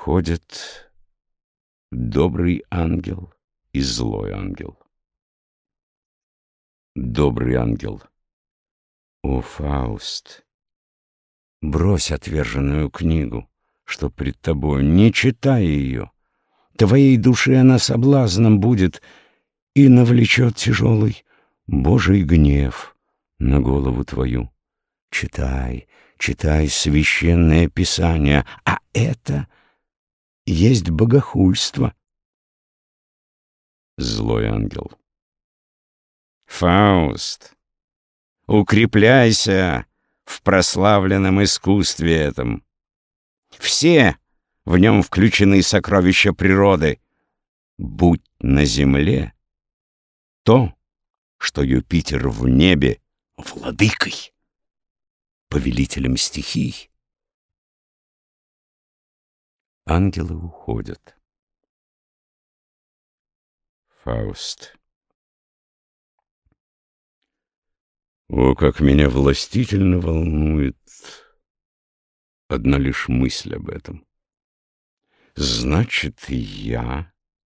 Входит добрый ангел и злой ангел. Добрый ангел. О, Фауст, брось отверженную книгу, что пред тобою, не читай ее. Твоей душе она соблазном будет и навлечет тяжелый Божий гнев на голову твою. Читай, читай священное писание, а это есть богохульство. Злой ангел. Фауст, укрепляйся в прославленном искусстве этом. Все в нем включены сокровища природы. Будь на земле то, что Юпитер в небе владыкой, повелителем стихий. Ангелы уходят. Фауст. О, как меня властительно волнует одна лишь мысль об этом. Значит, я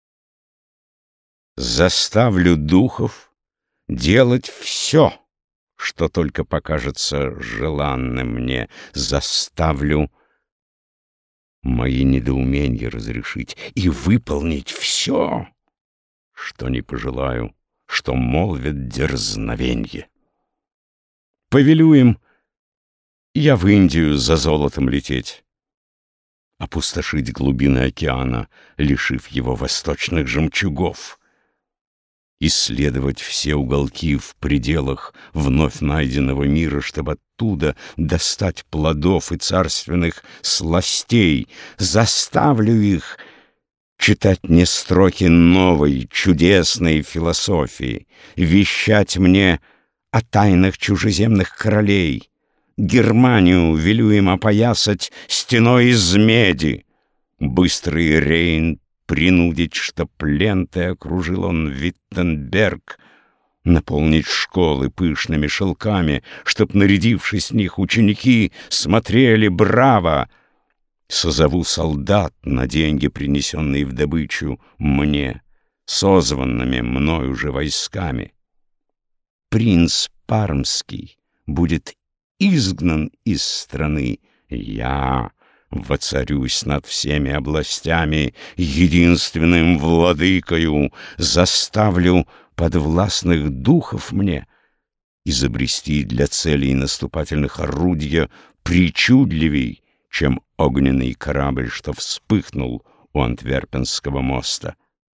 заставлю духов делать все, что только покажется желанным мне, заставлю мои недоумения разрешить и выполнить все, что не пожелаю, что молвит дерзновенье. Повелю им я в Индию за золотом лететь, опустошить глубины океана, лишив его восточных жемчугов, исследовать все уголки в пределах вновь найденного мира, чтобы оттуда достать плодов и царственных сластей. Заставлю их читать мне строки новой, чудесной философии, вещать мне о тайнах чужеземных королей. Германию велю им опоясать стеной из меди, быстрый Рейн принудить, чтоб лентой окружил он Виттенберг, наполнить школы пышными шелками, чтоб, нарядившись с них, ученики смотрели браво. Созову солдат на деньги, принесенные в добычу мне, созванными мною же войсками. Принц Пармский будет изгнан из страны. Я воцарюсь над всеми областями, единственным владыкою, заставлю подвластных духов мне изобрести для целей наступательных орудия причудливей, чем огненный корабль, что вспыхнул у Антверпенского моста.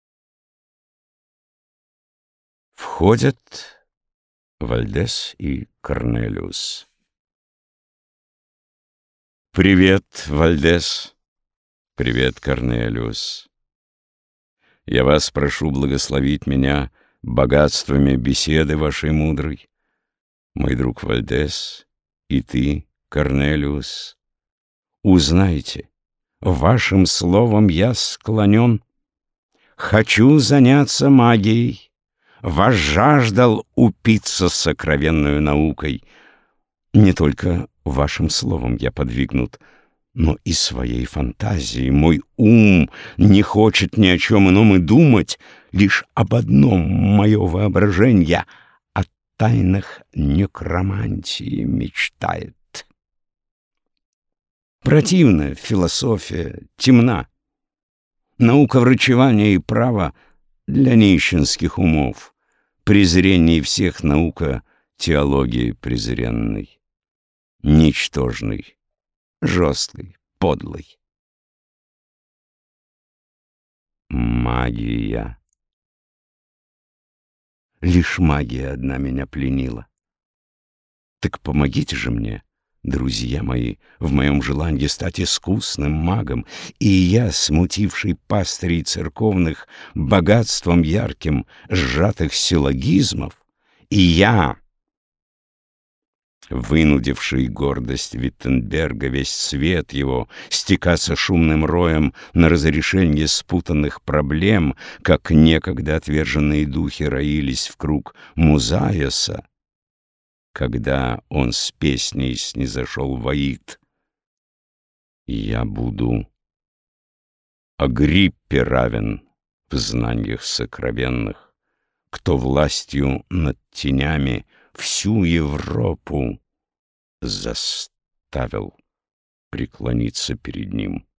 Входят Вальдес и Корнелиус. Привет, Вальдес. Привет, Корнелиус. Я вас прошу благословить меня богатствами беседы вашей мудрой. Мой друг Вальдес и ты, Корнелиус, узнайте, вашим словом я склонен. Хочу заняться магией. Возжаждал упиться сокровенную наукой. Не только вашим словом я подвигнут, но и своей фантазией. Мой ум не хочет ни о чем ином и думать, лишь об одном мое воображение о тайнах некромантии мечтает. Противная философия, темна. Наука врачевания и права для нищенских умов. Презрение всех наука теологии презренной, ничтожной, жесткой, подлой. Магия. Лишь магия одна меня пленила. Так помогите же мне, друзья мои, в моем желании стать искусным магом, и я, смутивший пастырей церковных богатством ярким сжатых силлогизмов, и я, вынудивший гордость Виттенберга, весь свет его стекаться шумным роем на разрешение спутанных проблем, как некогда отверженные духи роились в круг Музаеса, когда он с песней снизошел в Аид. Я буду Агриппе равен в знаниях сокровенных, кто властью над тенями всю Европу заставил преклониться перед ним.